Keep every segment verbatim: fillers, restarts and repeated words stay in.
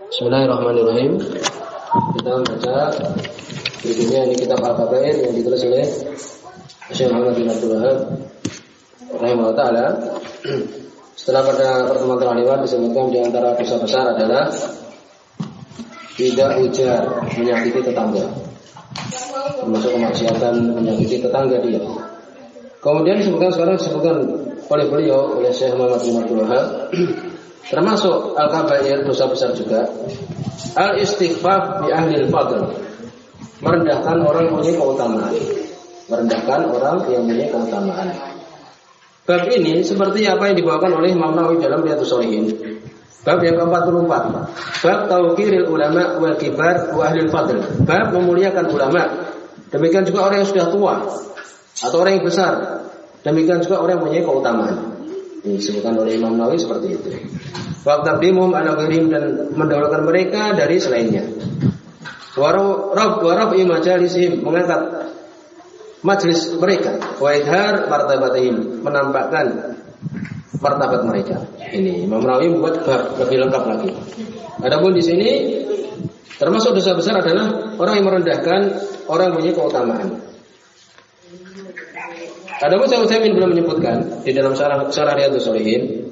Bismillahirrahmanirrahim. Kita membaca berikutnya ini kitab Al-Kabair yang ditulis oleh Syekh Muhammad bin Abdul Wahab rahimahullah taala. Setelah pada pertemuan terakhir disebutkan di antara dosa besar adalah tidak ujar, menyakiti tetangga, termasuk kemaksiatan menyakiti tetangga dia. Kemudian disebutkan sekarang disebutkan oleh beliau oleh Syekh Muhammad bin Abdul Wahab, termasuk al-kabair dosa besar juga al-istighfar bi ahlil fadl, merendahkan orang yang punya keutamaan, merendahkan orang yang punya keutamaan. Bab ini seperti apa yang dibawakan oleh Imam Nawawi dalam Riyadhus Shalihin. Bab yang ke empat puluh empat. Bab tauqiril ulama wal kibar wa ahlil fadl. Bab memuliakan ulama. Demikian juga orang yang sudah tua atau orang yang besar. Demikian juga orang yang punya keutamaan. Ini disebutkan oleh Imam Nawawi seperti itu. Bab taqdimum ala ghairihim, dan mendahulukan mereka dari selainnya. Wa rab wa raf'i majalisihim, mengangkat majlis mereka, wa idhar martabatihim, menampakkan martabat mereka. Ini Imam Nawawi membuat bab lebih lengkap lagi. Adapun di sini termasuk dosa besar adalah orang yang merendahkan orang yang punya keutamaan. Adapun Syekh Utsaimin belum menyebutkan di dalam syarah syarah Riyadhus Shalihin,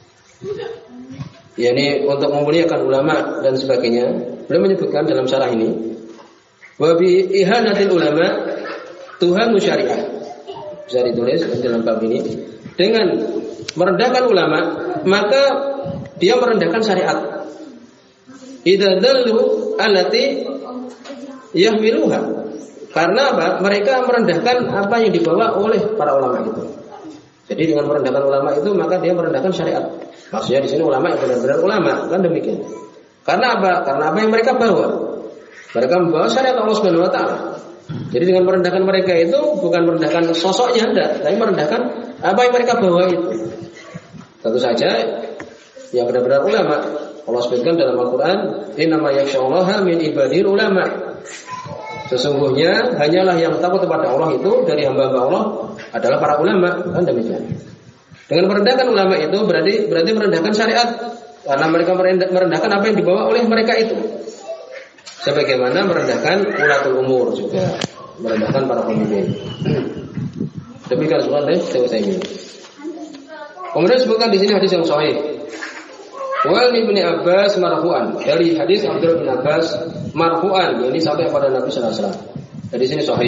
yakni untuk memuliakan ulama dan sebagainya, belum menyebutkan dalam syarah ini. Wa bi ihanatil ulama Tuhan syariah, bisa ditulis dalam bab ini. Dengan merendahkan ulama, maka dia merendahkan syariat. Idza dallu allati yahmiluha, karena apa? Mereka merendahkan apa yang dibawa oleh para ulama itu. Jadi dengan merendahkan ulama itu, maka dia merendahkan syariat. Maksudnya di sini ulama yang benar-benar ulama, kan demikian. Karena apa? Karena apa yang mereka bawa. Mereka membawa syariat Allah Subhanahu wa taala. Jadi dengan merendahkan mereka itu bukan merendahkan sosoknya, enggak, tapi merendahkan apa yang mereka bawa itu. Tentu saja yang benar-benar ulama, Allah sebutkan dalam Al-Quran, innama yakhsyallaha min ibadil ulama. Sesungguhnya hanyalah yang takut kepada Allah itu dari hamba-hamba Allah adalah para ulama, kan demikian. Dengan merendahkan ulama itu berarti berarti merendahkan syariat, karena mereka merendahkan apa yang dibawa oleh mereka itu. Sebagaimana merendahkan ulatul umur juga, merendahkan para pemimpin. Demikian semua dari Syekh Utsaimin. Kemudian disebutkan di sini hadis yang sahih. Wal Ibnu Abbas marfu'an, dari hadis Abdullah bin Abbas marfu'an, ini sampai pada Nabi sallallahu alaihi wasallam. Dari sini sahih.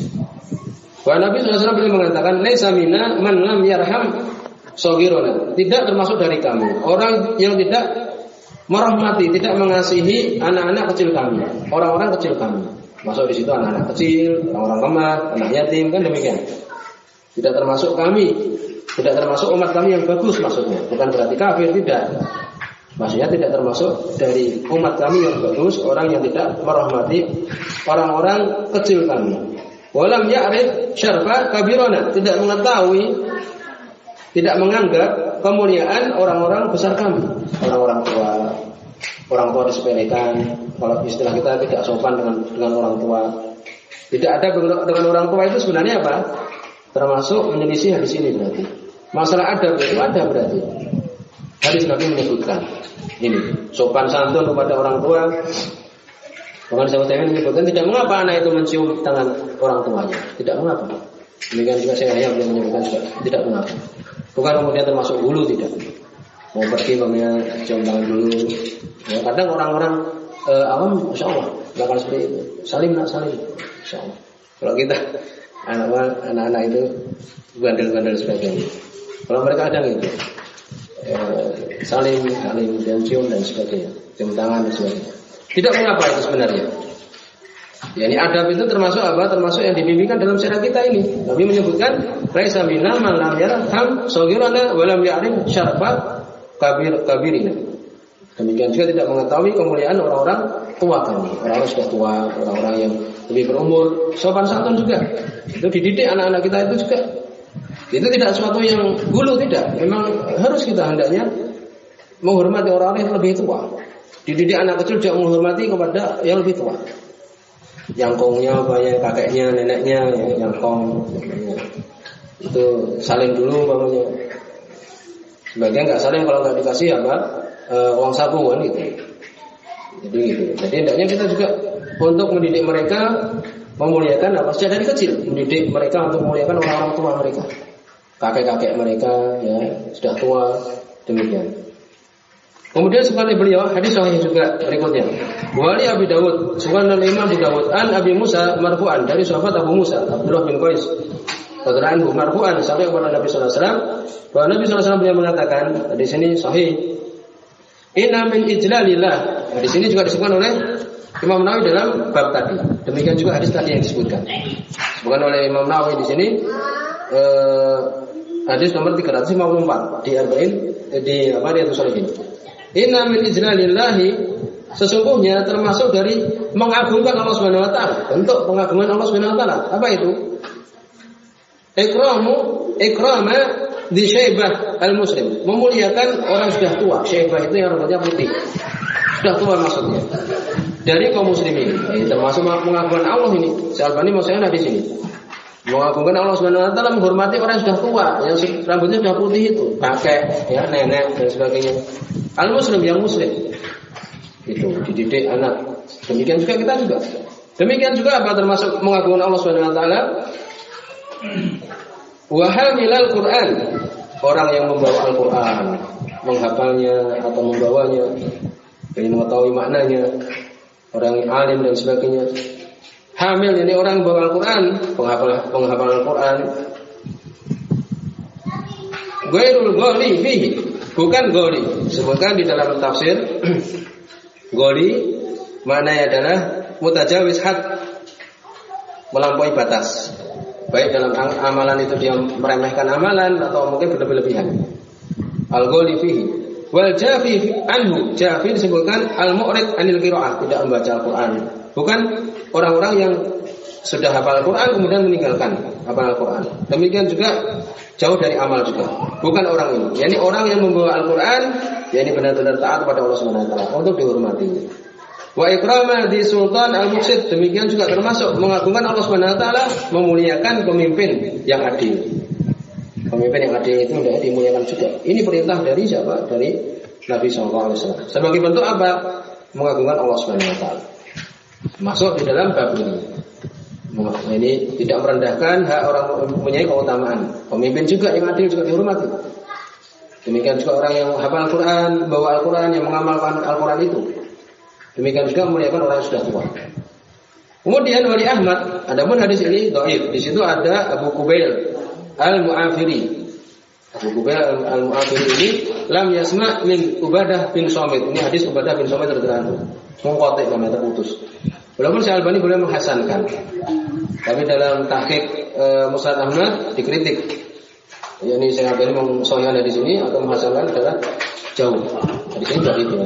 Wa Nabi sallallahu alaihi wasallam beliau mengatakan, "Laisa minna man lam yarham shaghirana." Tidak termasuk dari kami orang yang tidak merahmati, tidak mengasihi anak-anak kecil kami, orang-orang kecil kami. Masuk di situ anak-anak kecil, orang-orang lemah, anak yatim, kan demikian. Tidak termasuk kami, tidak termasuk umat kami yang bagus maksudnya. Bukan berarti kafir, tidak. Maksudnya tidak termasuk dari umat kami yang bagus, orang yang tidak merahmati orang-orang kecil kami. Walam ya'rif syarfa kabirona, tidak mengetahui, tidak menganggap kemuliaan orang-orang besar kami, orang-orang tua. Orang tua disepelekan. Kalau istilah kita tidak sopan dengan dengan orang tua. Tidak ada dengan orang tua itu sebenarnya apa? Termasuk menyelisih hadis ini berarti. Masalah adab itu ada berarti. Hadis Nabi menyebutkan ini sopan santun kepada orang tua. Bukan saya menyebutkan tidak mengapa anak itu mencium tangan orang tuanya. Tidak mengapa. Demikian juga saya yang menyebutkan juga tidak mengapa. Bukan kemudian termasuk hulu, tidak. Mau pergi kemudian cium tangan dulu. Ya, kadang orang-orang eh, awam, insya Allah, bakal seperti itu. Salim nak salim, insya Allah. Kalau kita anak-anak itu bandel-bandel sebagainya. Kalau mereka ada gitu, eh, salim, salim dan cium dan sebagainya, cium tangan dan sebagainya. Tidak mengapa itu sebenarnya. Ya, ini adab itu termasuk apa? Termasuk yang dibimbingkan dalam syariat kita ini. Nabi menyebutkan, "Laisa minna man lam yarham shaghirana wa lam ya'rif syarfa kabir kabirina." Demikian juga tidak mengetahui kemuliaan orang-orang tua kami, orang-orang sudah tua, orang-orang yang lebih berumur, sopan santun juga. Itu dididik anak-anak kita itu juga. Itu tidak sesuatu yang hulu, tidak. Memang harus kita hendaknya menghormati orang-orang yang lebih tua. Dididik anak kecil juga menghormati kepada yang lebih tua. Jangkongnya, banyak kakeknya, neneknya, jangkong. Itu saling dulu bapaknya. Sebagian nggak saling kalau nggak dikasih apa e, uang saku kan gitu. Jadi gitu. Jadi hendaknya kita juga untuk mendidik mereka memuliakan apa sejak dari kecil, mendidik mereka untuk memuliakan orang-orang tua mereka, kakek-kakek mereka ya sudah tua, demikian. Kemudian sebenarnya beliau hadis sahih juga berikutnya. Wali Abi Dawud, Sunan Imam Abu Dawud, an Abi Musa marfu'an dari sahabat Abu Musa Abdullah bin Qais radhiyallahu anhu marfu'an sampai kepada Nabi sallallahu alaihi wasallam bahwa Nabi sallallahu alaihi wasallam beliau mengatakan di sini sahih. Inna min ijlalillah. Nah, di sini juga disebutkan oleh Imam Nawawi dalam bab tadi. Demikian juga hadis tadi yang disebutkan. Disebutkan oleh Imam Nawawi di sini eh, hadis nomor tiga ratus lima puluh empat di Arba'in di apa di At-Shalihin. Inna min ijlalillahi, sesungguhnya termasuk dari mengagungkan Allah Subhanahu wa taala. Bentuk pengagungan Allah Subhanahu wa taala. Apa itu? Ikramu ikrama di syaibah al-muslim, memuliakan orang sudah tua. Syaibah itu yang rambutnya putih, sudah tua maksudnya, dari kaum muslimin. Ini termasuk mengagungkan Allah ini. Syalbani maksudnya di sini mengagungkan Allah Subhanahu wa taala, menghormati orang yang sudah tua, yang rambutnya sudah putih itu, kakek, ya, nenek dan sebagainya. Al-muslim, yang muslim itu dididik anak. Demikian juga kita juga. Demikian juga apa termasuk mengagungkan Allah Subhanahu wa taala? Wa hamilal Quran, orang yang membawa Al-Qur'an, menghafalnya atau membawanya, ingin mengetahui maknanya, orang yang alim dan sebagainya. Hamil ini orang yang membawa Al-Qur'an, penghafal penghafal Al-Qur'an. Ghairul ghali fihi, bukan ghali. Sebutkan di dalam tafsir ghali maknanya adalah mutajawiz had, melampaui batas. Baik dalam amalan itu dia meremehkan amalan atau mungkin berlebih-lebihan. Al-ghali fihi. Wal jafi anhu, jafi disebutkan al-mu'rid anil qiraah, tidak membaca Al-Qur'an. Bukan orang-orang yang sudah hafal Al-Qur'an kemudian meninggalkan hafal Al-Qur'an. Demikian juga jauh dari amal juga. Bukan orang ini. Yani orang yang membawa Al-Qur'an, yani benar-benar taat kepada Allah Subhanahu wa taala untuk dihormati. Wa ikrama di sultan al-muqsid, demikian juga termasuk mengagungkan Allah Subhanahu wa taala, memuliakan pemimpin yang adil. Pemimpin yang adil itu tidak dimuliakan juga. Ini perintah dari siapa? Dari Nabi sallallahu alaihi wasallam. Sebagai bentuk apa? Mengagungkan Allah Subhanahu wa taala. Masuk di dalam bab ini. Ini tidak merendahkan hak orang mempunyai keutamaan. Pemimpin juga yang adil juga dihormati. Demikian juga orang yang hafal Al-Qur'an, bawa Al-Qur'an, yang mengamalkan Al-Qur'an itu. Demikian juga memuliakan orang yang sudah tua. Kemudian Wali Ahmad, adapun hadis ini dhaif. Di situ ada Abu Kubail Al-Mu'afiri. Abu Kubail Al-Mu'afiri ini lam yasma' min Ubadah bin Samit. Ini hadis Ubadah bin Samit tertentu. Mengkotek namanya, terputus. Walaupun Syekh Albani boleh menghasankan. Tapi dalam tahqiq e, Musnad Ahmad dikritik. Yani Syekh Albani mengsohhihan di sini atau menghasankan adalah jauh. Di sini dhaif ya.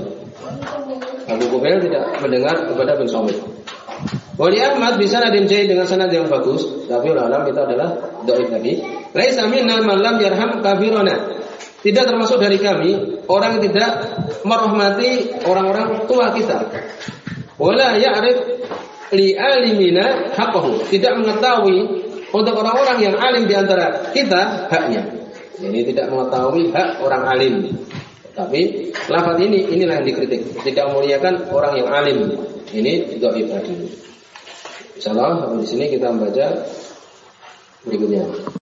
Abu Kubail tidak mendengar kepada bin Samit. Wali Ahmad bisa nadin jahit dengan sanad yang bagus, tapi ulama itu adalah dhaif tadi. Laisa minna man lam yarham kabirana. Tidak termasuk dari kami orang yang tidak merahmati orang-orang tua kita. Wala ya'rif li alimina haqqahu. Tidak mengetahui untuk orang-orang yang alim di antara kita haknya. Jadi tidak mengetahui hak orang alim. Tapi lafaz ini inilah yang dikritik, tidak memuliakan orang yang alim. Ini dhaif tadi. Insyaallah di sini kita membaca berikutnya.